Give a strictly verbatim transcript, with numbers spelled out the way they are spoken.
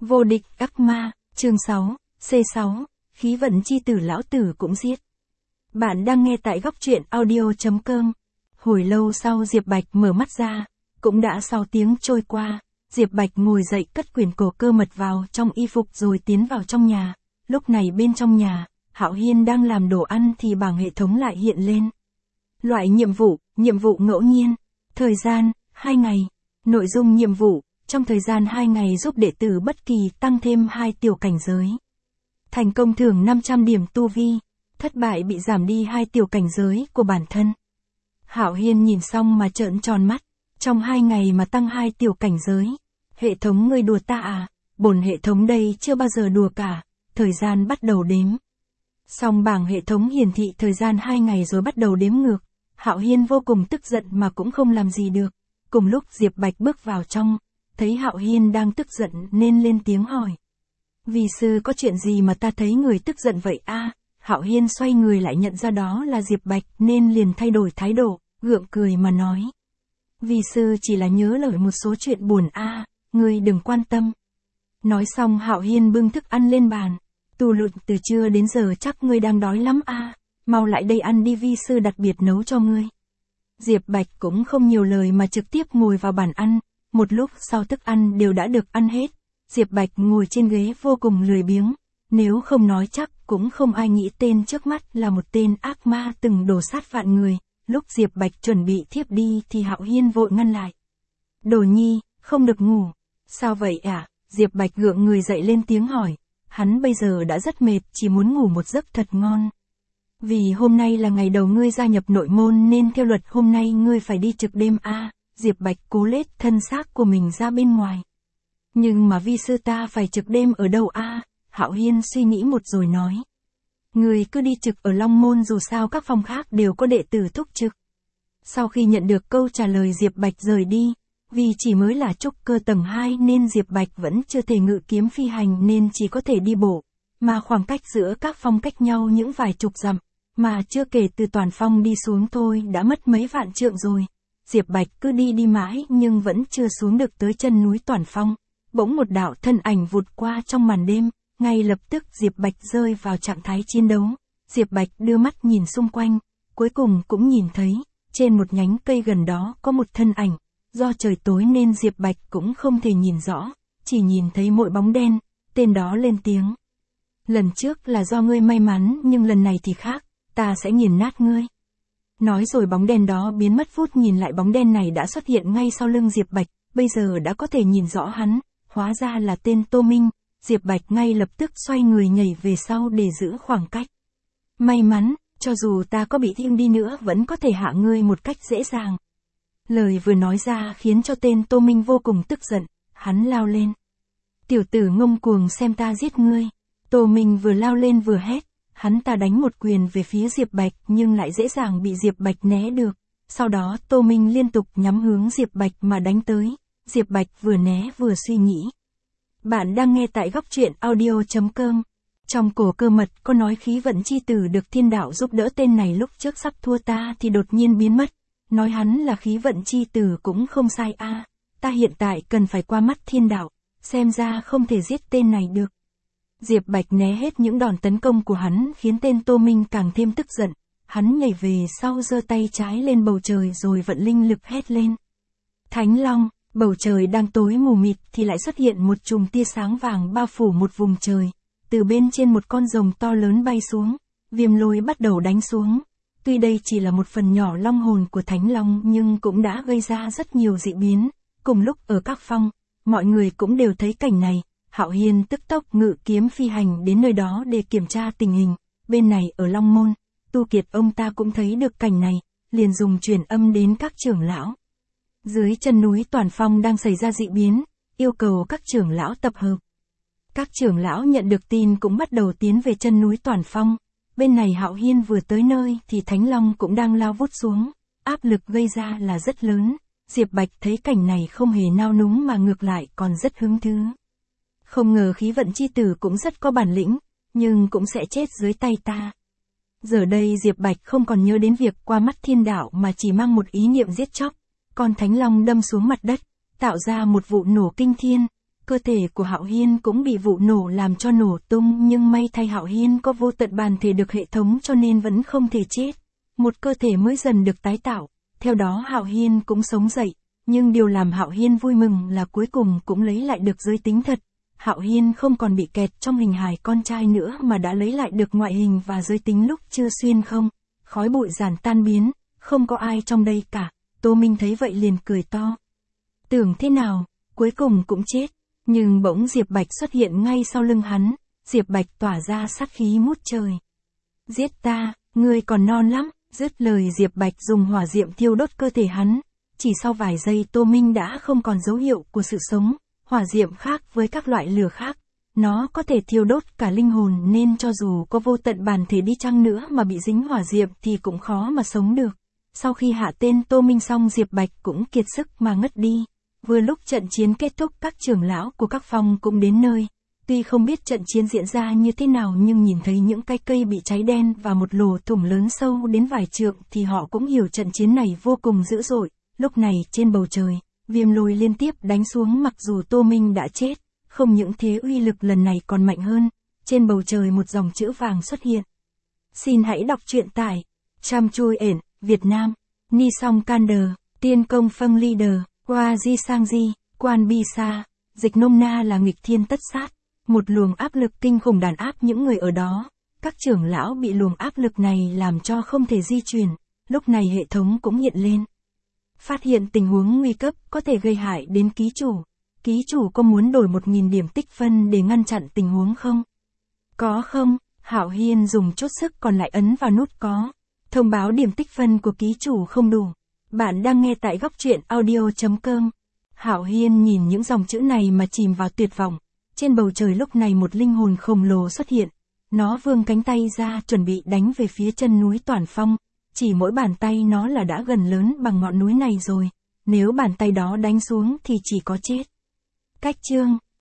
Vô địch ác ma, chương sáu, C sáu, khí vận chi tử lão tử cũng giết. Bạn đang nghe tại góc truyện audio.com. Hồi lâu sau Diệp Bạch mở mắt ra, cũng đã sáu tiếng trôi qua, Diệp Bạch ngồi dậy cất quyển cổ cơ mật vào trong y phục rồi tiến vào trong nhà. Lúc này bên trong nhà, Hạo Hiên đang làm đồ ăn thì bảng hệ thống lại hiện lên. Loại nhiệm vụ, nhiệm vụ ngẫu nhiên. Thời gian, hai ngày. Nội dung nhiệm vụ, trong thời gian hai ngày giúp đệ tử bất kỳ tăng thêm hai tiểu cảnh giới. Thành công thưởng năm trăm điểm tu vi, thất bại bị giảm đi hai tiểu cảnh giới của bản thân. Hạo Hiên nhìn xong mà trợn tròn mắt, trong hai ngày mà tăng hai tiểu cảnh giới. Hệ thống ngươi đùa ta à, bổn hệ thống đây chưa bao giờ đùa cả, thời gian bắt đầu đếm. Xong bảng hệ thống hiển thị thời gian hai ngày rồi bắt đầu đếm ngược. Hạo Hiên vô cùng tức giận mà cũng không làm gì được. Cùng lúc Diệp Bạch bước vào trong, thấy Hạo Hiên đang tức giận nên lên tiếng hỏi. Vi sư có chuyện gì mà ta thấy người tức giận vậy a? À? Hạo Hiên xoay người lại nhận ra đó là Diệp Bạch nên liền thay đổi thái độ, gượng cười mà nói. Vi sư chỉ là nhớ lời một số chuyện buồn a, à, ngươi đừng quan tâm. Nói xong Hạo Hiên bưng thức ăn lên bàn. Tu luyện từ trưa đến giờ chắc ngươi đang đói lắm a, à, mau lại đây ăn đi, vi sư đặc biệt nấu cho ngươi. Diệp Bạch cũng không nhiều lời mà trực tiếp ngồi vào bàn ăn. Một lúc sau thức ăn đều đã được ăn hết. Diệp Bạch ngồi trên ghế vô cùng lười biếng. Nếu không nói chắc cũng không ai nghĩ tên trước mắt là một tên ác ma từng đổ sát vạn người. Lúc Diệp Bạch chuẩn bị thiếp đi thì Hạo Hiên vội ngăn lại. Đồ nhi, không được ngủ. Sao vậy ạ? À? Diệp Bạch gượng người dậy lên tiếng hỏi. Hắn bây giờ đã rất mệt, chỉ muốn ngủ một giấc thật ngon. Vì hôm nay là ngày đầu ngươi gia nhập nội môn nên theo luật hôm nay ngươi phải đi trực đêm a. À, Diệp Bạch cố lết thân xác của mình ra bên ngoài. Nhưng mà vi sư ta phải trực đêm ở đâu a? À? Hạo Hiên suy nghĩ một rồi nói. Ngươi cứ đi trực ở Long Môn, dù sao các phòng khác đều có đệ tử thúc trực. Sau khi nhận được câu trả lời Diệp Bạch rời đi. Vì chỉ mới là trúc cơ tầng hai nên Diệp Bạch vẫn chưa thể ngự kiếm phi hành nên chỉ có thể đi bộ. Mà khoảng cách giữa các phong cách nhau những vài chục dặm. Mà chưa kể từ Toàn Phong đi xuống thôi đã mất mấy vạn trượng rồi. Diệp Bạch cứ đi đi mãi nhưng vẫn chưa xuống được tới chân núi Toàn Phong. Bỗng một đạo thân ảnh vụt qua trong màn đêm, ngay lập tức Diệp Bạch rơi vào trạng thái chiến đấu. Diệp Bạch đưa mắt nhìn xung quanh, cuối cùng cũng nhìn thấy, trên một nhánh cây gần đó có một thân ảnh. Do trời tối nên Diệp Bạch cũng không thể nhìn rõ, chỉ nhìn thấy mỗi bóng đen, tên đó lên tiếng. Lần trước là do ngươi may mắn nhưng lần này thì khác, ta sẽ nghiền nát ngươi. Nói rồi bóng đen đó biến mất, phút nhìn lại bóng đen này đã xuất hiện ngay sau lưng Diệp Bạch, bây giờ đã có thể nhìn rõ hắn, hóa ra là tên Tô Minh. Diệp Bạch ngay lập tức xoay người nhảy về sau để giữ khoảng cách. May mắn, cho dù ta có bị thương đi nữa vẫn có thể hạ ngươi một cách dễ dàng. Lời vừa nói ra khiến cho tên Tô Minh vô cùng tức giận, hắn lao lên. Tiểu tử ngông cuồng, xem ta giết ngươi. Tô Minh vừa lao lên vừa hét, hắn ta đánh một quyền về phía Diệp Bạch nhưng lại dễ dàng bị Diệp Bạch né được. Sau đó Tô Minh liên tục nhắm hướng Diệp Bạch mà đánh tới. Diệp Bạch vừa né vừa suy nghĩ. Bạn đang nghe tại góc truyện audio.com. Trong cổ cơ mật có nói khí vận chi tử được thiên đạo giúp đỡ, tên này lúc trước sắp thua ta thì đột nhiên biến mất. Nói hắn là khí vận chi tử cũng không sai a. À, ta hiện tại cần phải qua mắt thiên đạo, xem ra không thể giết tên này được. Diệp Bạch né hết những đòn tấn công của hắn khiến tên Tô Minh càng thêm tức giận. Hắn nhảy về sau giơ tay trái lên bầu trời rồi vận linh lực hét lên. Thánh Long, bầu trời đang tối mù mịt thì lại xuất hiện một chùm tia sáng vàng bao phủ một vùng trời. Từ bên trên một con rồng to lớn bay xuống, viêm lôi bắt đầu đánh xuống. Tuy đây chỉ là một phần nhỏ long hồn của Thánh Long nhưng cũng đã gây ra rất nhiều dị biến. Cùng lúc ở các phong, mọi người cũng đều thấy cảnh này. Hạo Hiên tức tốc ngự kiếm phi hành đến nơi đó để kiểm tra tình hình. Bên này ở Long Môn, Tu Kiệt ông ta cũng thấy được cảnh này, liền dùng truyền âm đến các trưởng lão. Dưới chân núi Toàn Phong đang xảy ra dị biến, yêu cầu các trưởng lão tập hợp. Các trưởng lão nhận được tin cũng bắt đầu tiến về chân núi Toàn Phong. Bên này Hạo Hiên vừa tới nơi thì Thánh Long cũng đang lao vút xuống, áp lực gây ra là rất lớn. Diệp Bạch thấy cảnh này không hề nao núng mà ngược lại còn rất hứng thú. Không ngờ khí vận chi tử cũng rất có bản lĩnh, nhưng cũng sẽ chết dưới tay ta. Giờ đây Diệp Bạch không còn nhớ đến việc qua mắt thiên đạo mà chỉ mang một ý niệm giết chóc. Con Thánh Long đâm xuống mặt đất, tạo ra một vụ nổ kinh thiên. Cơ thể của Hạo Hiên cũng bị vụ nổ làm cho nổ tung, nhưng may thay Hạo Hiên có vô tận bản thể được hệ thống cho nên vẫn không thể chết. Một cơ thể mới dần được tái tạo, theo đó Hạo Hiên cũng sống dậy, nhưng điều làm Hạo Hiên vui mừng là cuối cùng cũng lấy lại được giới tính thật. Hạo Hiên không còn bị kẹt trong hình hài con trai nữa mà đã lấy lại được ngoại hình và giới tính lúc chưa xuyên không. Khói bụi giản tan biến, không có ai trong đây cả. Tô Minh thấy vậy liền cười to. Tưởng thế nào, cuối cùng cũng chết. Nhưng bỗng Diệp Bạch xuất hiện ngay sau lưng hắn, Diệp Bạch tỏa ra sát khí ngút trời. Giết ta, ngươi còn non lắm, dứt lời Diệp Bạch dùng hỏa diệm thiêu đốt cơ thể hắn. Chỉ sau vài giây Tô Minh đã không còn dấu hiệu của sự sống, hỏa diệm khác với các loại lửa khác. Nó có thể thiêu đốt cả linh hồn nên cho dù có vô tận bản thể đi chăng nữa mà bị dính hỏa diệm thì cũng khó mà sống được. Sau khi hạ tên Tô Minh xong Diệp Bạch cũng kiệt sức mà ngất đi. Vừa lúc trận chiến kết thúc các trưởng lão của các phong cũng đến nơi. Tuy không biết trận chiến diễn ra như thế nào nhưng nhìn thấy những cái cây bị cháy đen và một lỗ thủng lớn sâu đến vài trượng thì họ cũng hiểu trận chiến này vô cùng dữ dội. Lúc này trên bầu trời, viêm lôi liên tiếp đánh xuống mặc dù Tô Minh đã chết. Không những thế uy lực lần này còn mạnh hơn. Trên bầu trời một dòng chữ vàng xuất hiện. Xin hãy đọc truyện tại Cham Chui ển, Việt Nam. Ni Song Kander, Tiên Công Phân Leader. Qua Di Sang Di, Quan Bi Sa, dịch nôm na là nghịch thiên tất sát, một luồng áp lực kinh khủng đàn áp những người ở đó. Các trưởng lão bị luồng áp lực này làm cho không thể di chuyển, lúc này hệ thống cũng hiện lên. Phát hiện tình huống nguy cấp có thể gây hại đến ký chủ. Ký chủ có muốn đổi một nghìn điểm tích phân để ngăn chặn tình huống không? Có không? Hạo Hiên dùng chút sức còn lại ấn vào nút có. Thông báo điểm tích phân của ký chủ không đủ. Bạn đang nghe tại góc truyện audio chấm com. Hạo Hiên nhìn những dòng chữ này mà chìm vào tuyệt vọng. Trên bầu trời lúc này một linh hồn khổng lồ xuất hiện. Nó vươn cánh tay ra chuẩn bị đánh về phía chân núi Toản Phong. Chỉ mỗi bàn tay nó là đã gần lớn bằng ngọn núi này rồi. Nếu bàn tay đó đánh xuống thì chỉ có chết. Cách chương